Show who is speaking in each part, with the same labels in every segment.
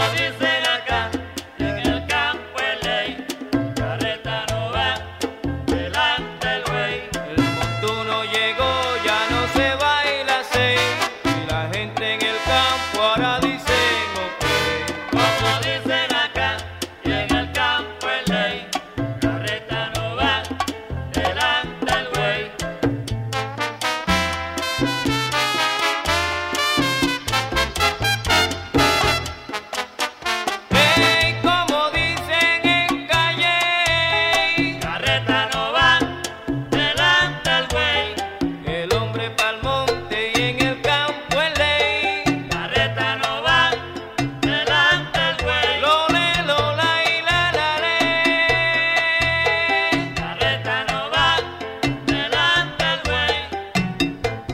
Speaker 1: dicen acá, en el campo es ley, carreta no va, delante el buey.
Speaker 2: El montuno llegó, ya no se baila así, y la gente en el campo ahora dicen ok.
Speaker 1: Como dicen acá, y en el campo es ley, carreta no va, delante el buey.
Speaker 2: Hey, como dicen en calle,
Speaker 1: Carreta no va, delante el buey.
Speaker 2: el hombre pa'l monte y en el campo es ley.
Speaker 1: Carreta no va, delante el buey.
Speaker 2: Lole, lola y la le.
Speaker 1: Carreta no va, delante el buey.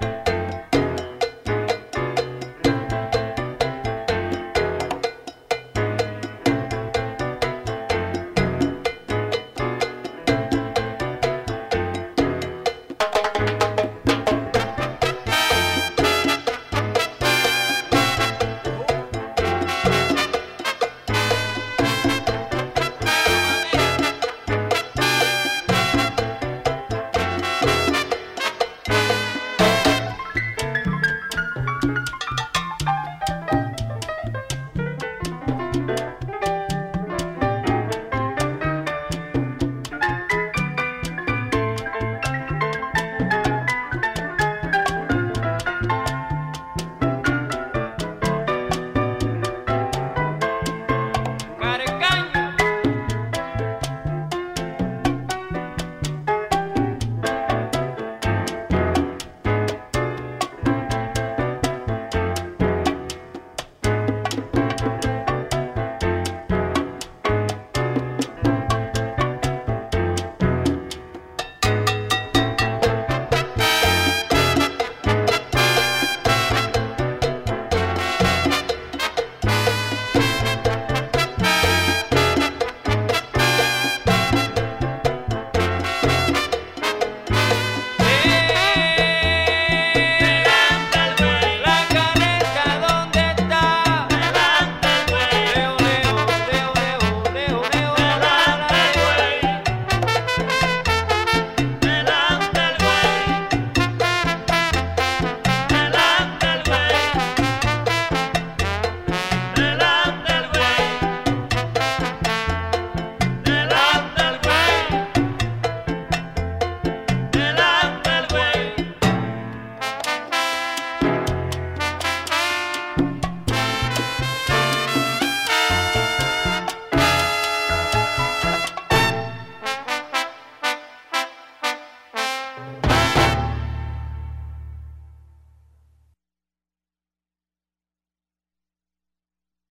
Speaker 2: Carecaño.
Speaker 1: Delante el buey.
Speaker 2: La caneta, ¿dónde está?
Speaker 1: Delante el buey.
Speaker 2: Leo, leo, leo, leo, leo, leo, la,
Speaker 1: Delante
Speaker 2: la,
Speaker 1: el buey. Delante el buey. Delante el buey. Delante el buey. Delante el buey. Delante el buey.